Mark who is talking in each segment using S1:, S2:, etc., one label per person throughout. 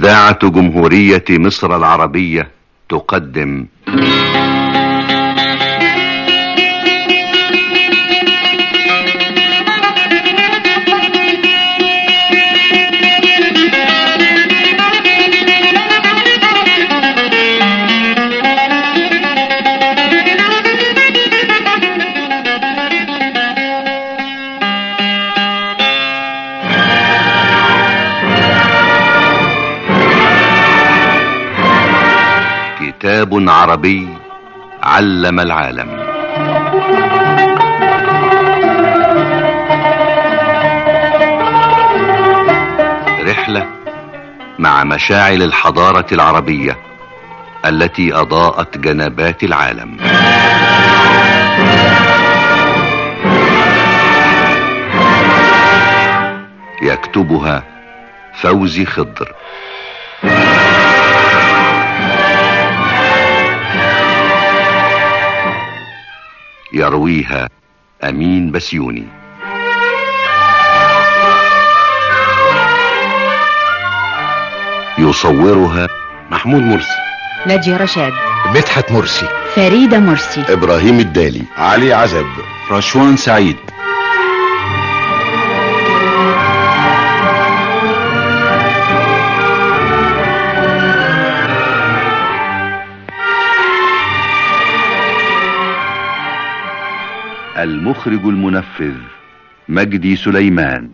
S1: إذاعة جمهورية مصر العربية تقدم كتاب عربي علم العالم. رحلة مع مشاعل الحضارة العربية التي أضاءت جنبات العالم. يكتبها فوزي خضر، يرويها أمين بسيوني. يصورها محمود مرسي،
S2: نادية رشاد،
S3: مدحت مرسي،
S2: فريدة مرسي،
S4: إبراهيم الدالي،
S3: علي عزب،
S1: رشوان سعيد. المخرج المنفذ مجدي سليمان.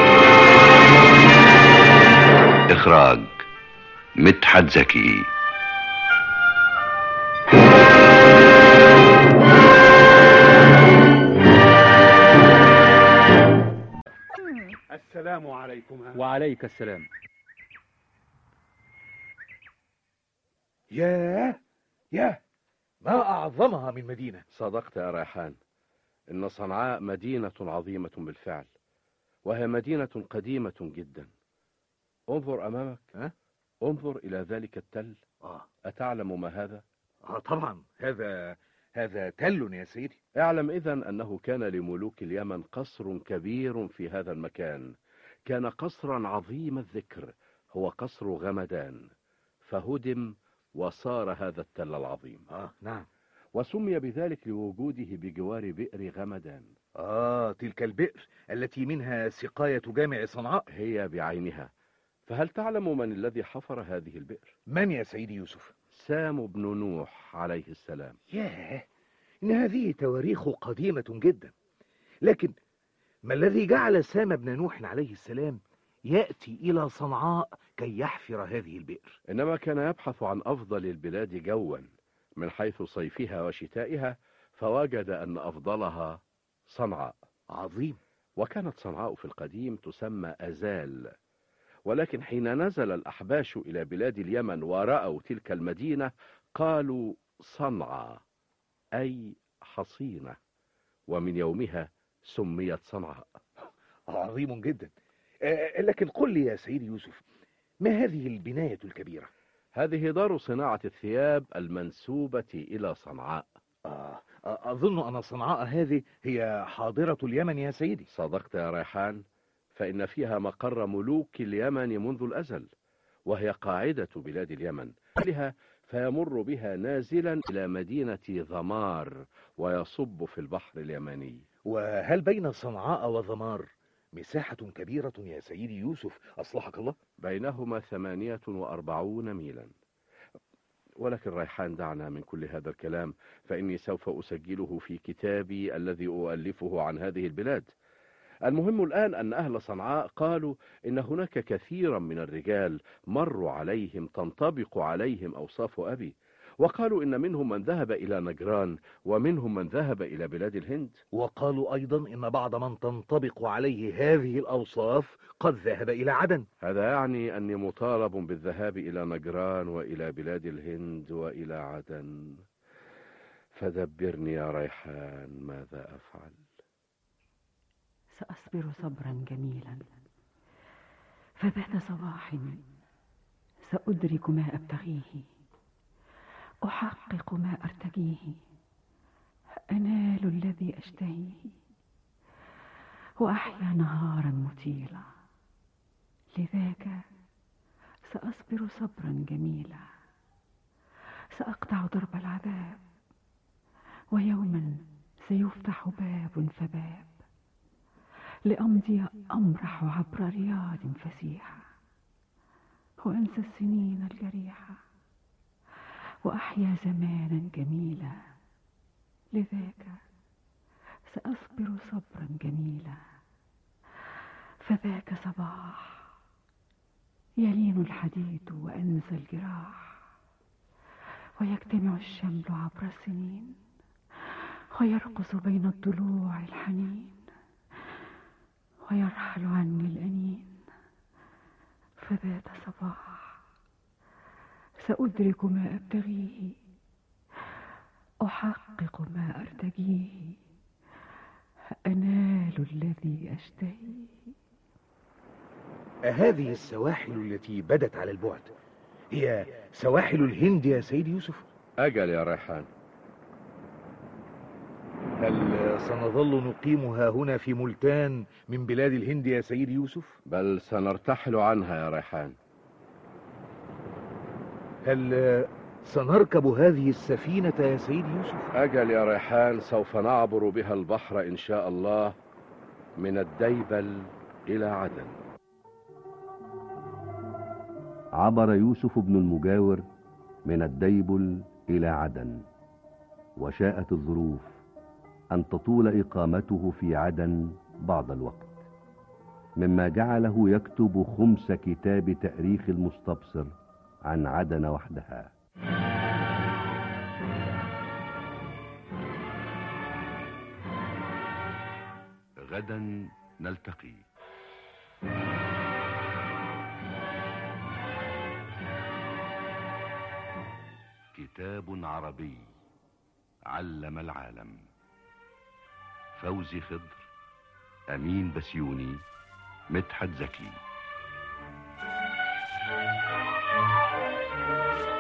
S1: إخراج مدحت زكي.
S5: السلام عليكم.
S6: وعليك السلام.
S5: ياه ما أعظمها من مدينة.
S7: صدقت يا ريحان، إن صنعاء مدينة عظيمة بالفعل، وهي مدينة قديمة جدا. انظر أمامك. انظر إلى ذلك التل. أتعلم ما هذا؟
S5: طبعا هذا تل يا سيدي.
S7: اعلم إذن أنه كان لملوك اليمن قصر كبير في هذا المكان، كان قصرا عظيم الذكر، هو قصر غمدان، فهدم وصار هذا التل العظيم.
S5: نعم.
S7: وسمي بذلك لوجوده بجوار بئر غمدان.
S5: تلك البئر التي منها سقاية جامع صنعاء.
S7: هي بعينها. فهل تعلم من الذي حفر هذه البئر؟
S5: من يا سيدي يوسف؟
S7: سام بن نوح عليه السلام.
S5: ياه، إن هذه تواريخ قديمة جدا، لكن ما الذي جعل سام بن نوح عليه السلام يأتي إلى صنعاء كي يحفر هذه البئر؟
S7: إنما كان يبحث عن أفضل البلاد جوا من حيث صيفها وشتائها، فوجد أن أفضلها صنعاء.
S5: عظيم.
S7: وكانت صنعاء في القديم تسمى أزال، ولكن حين نزل الأحباش إلى بلاد اليمن ورأوا تلك المدينة قالوا صنعاء، أي حصينة، ومن يومها سميت صنعاء.
S5: عظيم جدا. لكن قل لي يا سيدي يوسف، ما هذه البناية الكبيرة؟
S7: هذه دار صناعة الثياب المنسوبة إلى صنعاء.
S5: أظن أن صنعاء هذه هي حاضرة اليمن يا سيدي.
S7: صدقت يا ريحان، فإن فيها مقر ملوك اليمن منذ الأزل، وهي قاعدة بلاد اليمن لها، فيمر بها نازلا إلى مدينة ضمار ويصب في البحر اليمني.
S5: وهل بين صنعاء وضمار مساحة كبيرة يا سيدي يوسف أصلحك الله؟
S7: بينهما 48 ميلا. ولكن ريحان، دعنا من كل هذا الكلام، فإني سوف أسجله في كتابي الذي أؤلفه عن هذه البلاد. المهم الآن أن أهل صنعاء قالوا إن هناك كثيرا من الرجال مروا عليهم تنطبق عليهم أوصاف أبي، وقالوا إن منهم من ذهب إلى نجران، ومنهم من ذهب إلى بلاد الهند.
S5: وقالوا أيضا إن بعض من تنطبق عليه هذه الأوصاف قد ذهب إلى عدن.
S7: هذا يعني أني مطالب بالذهاب إلى نجران وإلى بلاد الهند وإلى عدن. فدبرني يا ريحان، ماذا أفعل؟
S2: سأصبر صبرا جميلا، فذات صباح سأدرك ما أبتغيه، أحقق ما أرتجيه، أنال الذي أشتهيه، وأحيا نهارا مطيلا. لذاك سأصبر صبرا جميلا، سأقطع ضرب العذاب، ويوما سيفتح باب فباب، لأمضي أمرح عبر رياض فسيحة، وأنسى السنين الجريحة، وأحيا زمانا جميلا. لذاك سأصبر صبرا جميلا، فذاك صباح يلين الحديد وأنسى الجراح، ويجتمع الشمل عبر السنين، ويرقص بين الضلوع الحنين، ويرحل عني الأنين. فذات صباح سأدرك ما أبتغيه، أحقق ما أرتجيه، أنال الذي أشتهيه.
S5: هذه السواحل التي بدت على البعد هي سواحل الهند يا سيد يوسف؟
S7: أجل يا ريحان.
S5: هل سنظل نقيمها هنا في ملتان من بلاد الهند يا سيد يوسف؟
S7: بل سنرتحل عنها يا ريحان.
S5: هل سنركب هذه السفينة يا سيد يوسف؟
S7: أجل يا ريحان، سوف نعبر بها البحر إن شاء الله، من الديبل إلى عدن.
S1: عبر يوسف بن المجاور من الديبل إلى عدن، وشاءت الظروف أن تطول إقامته في عدن بعض الوقت، مما جعله يكتب 5 كتاب تأريخ المستبصر عن عدن وحدها. غدا نلتقي. كتاب عربي علم العالم. فوزي خضر، أمين بسيوني، مدحت زكي.